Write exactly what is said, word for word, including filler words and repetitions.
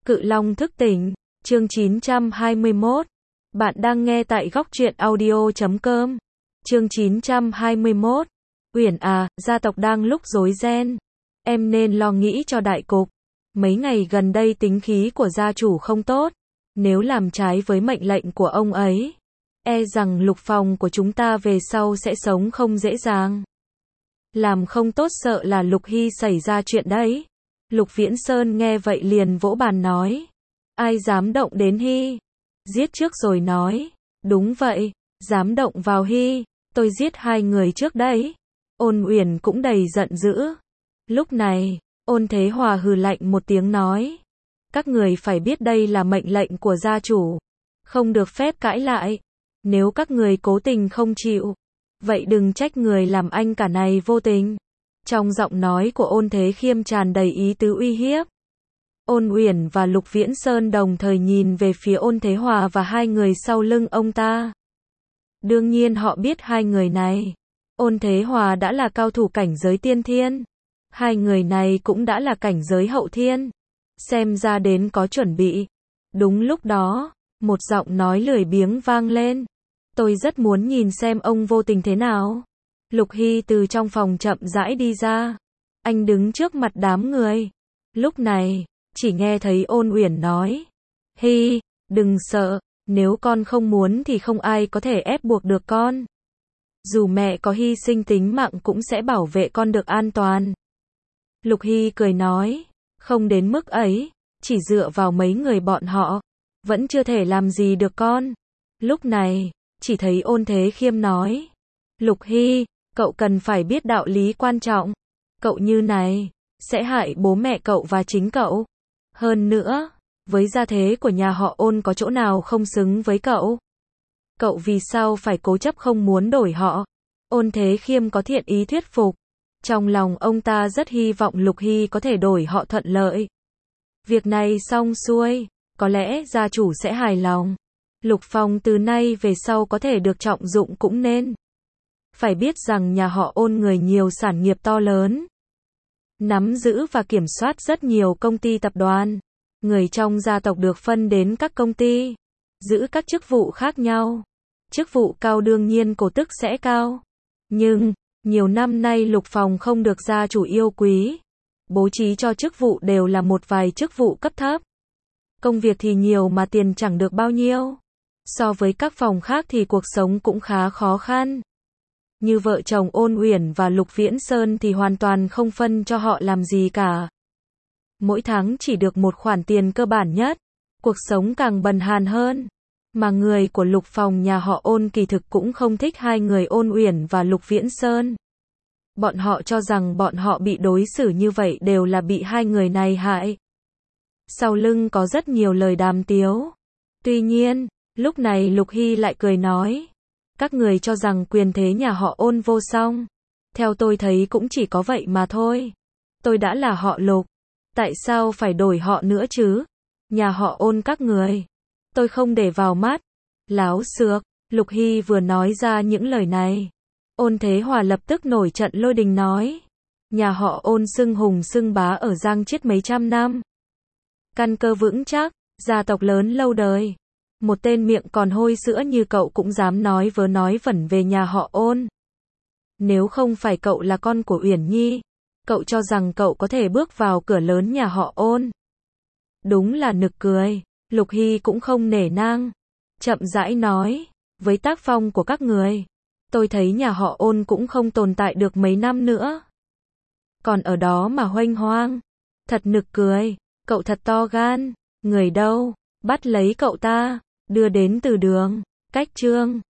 Cự Long thức tỉnh, chương chín trăm hai mươi mốt. Bạn đang nghe tại góc truyện audio chấm com. Chương chín trăm hai mươi mốt. Uyển à, gia tộc đang lúc rối ren. Em nên lo nghĩ cho đại cục. Mấy ngày gần đây tính khí của gia chủ không tốt. Nếu làm trái với mệnh lệnh của ông ấy, e rằng Lục Phòng của chúng ta về sau sẽ sống không dễ dàng. Làm không tốt sợ là Lục Hy xảy ra chuyện đấy. Lục Viễn Sơn nghe vậy liền vỗ bàn nói. Ai dám động đến Hy? Giết trước rồi nói. Đúng vậy, dám động vào Hy, tôi giết hai người trước đấy. Ôn Uyển cũng đầy giận dữ. Lúc này, Ôn Thế Hòa hừ lạnh một tiếng nói. Các người phải biết đây là mệnh lệnh của gia chủ. Không được phép cãi lại. Nếu các người cố tình không chịu, vậy đừng trách người làm anh cả này vô tình. Trong giọng nói của Ôn Thế Khiêm tràn đầy ý tứ uy hiếp. Ôn Uyển và Lục Viễn Sơn đồng thời nhìn về phía Ôn Thế Hòa và hai người sau lưng ông ta. Đương nhiên họ biết hai người này. Ôn Thế Hòa đã là cao thủ cảnh giới tiên thiên. Hai người này cũng đã là cảnh giới hậu thiên. Xem ra đến có chuẩn bị. Đúng lúc đó, một giọng nói lười biếng vang lên. Tôi rất muốn nhìn xem ông vô tình thế nào. Lục Hy từ trong phòng chậm rãi đi ra. Anh đứng trước mặt đám người. Lúc này, chỉ nghe thấy Ôn Uyển nói. Hy, đừng sợ, nếu con không muốn thì không ai có thể ép buộc được con. Dù mẹ có hy sinh tính mạng cũng sẽ bảo vệ con được an toàn. Lục Hy cười nói. Không đến mức ấy, chỉ dựa vào mấy người bọn họ, vẫn chưa thể làm gì được con. Lúc này, chỉ thấy Ôn Thế Khiêm nói. Lục Hy, cậu cần phải biết đạo lý quan trọng. Cậu như này, sẽ hại bố mẹ cậu và chính cậu. Hơn nữa, với gia thế của nhà họ Ôn có chỗ nào không xứng với cậu. Cậu vì sao phải cố chấp không muốn đổi họ? Ôn Thế Khiêm có thiện ý thuyết phục. Trong lòng ông ta rất hy vọng Lục Hy có thể đổi họ thuận lợi. Việc này xong xuôi, có lẽ gia chủ sẽ hài lòng. Lục Phong từ nay về sau có thể được trọng dụng cũng nên. Phải biết rằng nhà họ Ôn người nhiều sản nghiệp to lớn. Nắm giữ và kiểm soát rất nhiều công ty tập đoàn. Người trong gia tộc được phân đến các công ty, giữ các chức vụ khác nhau. Chức vụ cao đương nhiên cổ tức sẽ cao. Nhưng, nhiều năm nay Lục Phòng không được gia chủ yêu quý. Bố trí cho chức vụ đều là một vài chức vụ cấp thấp. Công việc thì nhiều mà tiền chẳng được bao nhiêu. So với các phòng khác thì cuộc sống cũng khá khó khăn. Như vợ chồng Ôn Uyển và Lục Viễn Sơn thì hoàn toàn không phân cho họ làm gì cả. Mỗi tháng chỉ được một khoản tiền cơ bản nhất. Cuộc sống càng bần hàn hơn. Mà người của Lục Phòng nhà họ Ôn kỳ thực cũng không thích hai người Ôn Uyển và Lục Viễn Sơn. Bọn họ cho rằng bọn họ bị đối xử như vậy đều là bị hai người này hại. Sau lưng có rất nhiều lời đàm tiếu. Tuy nhiên, lúc này Lục Hy lại cười nói. Các người cho rằng quyền thế nhà họ Ôn vô song. Theo tôi thấy cũng chỉ có vậy mà thôi. Tôi đã là họ Lục. Tại sao phải đổi họ nữa chứ? Nhà họ Ôn các người, tôi không để vào mắt. Láo xược. Lục Hy vừa nói ra những lời này. Ôn Thế Hòa lập tức nổi trận lôi đình nói. Nhà họ Ôn xưng hùng xưng bá ở Giang Chiết mấy trăm năm. Căn cơ vững chắc, gia tộc lớn lâu đời. Một tên miệng còn hôi sữa như cậu cũng dám nói vớ nói vẩn về nhà họ Ôn. Nếu không phải cậu là con của Uyển Nhi, cậu cho rằng cậu có thể bước vào cửa lớn nhà họ Ôn. Đúng là nực cười. Lục Hy cũng không nể nang. Chậm rãi nói. Với tác phong của các người, tôi thấy nhà họ Ôn cũng không tồn tại được mấy năm nữa. Còn ở đó mà huênh hoang. Thật nực cười. Cậu thật to gan. Người đâu? Bắt lấy cậu ta. Đưa đến từ đường. Cách trương.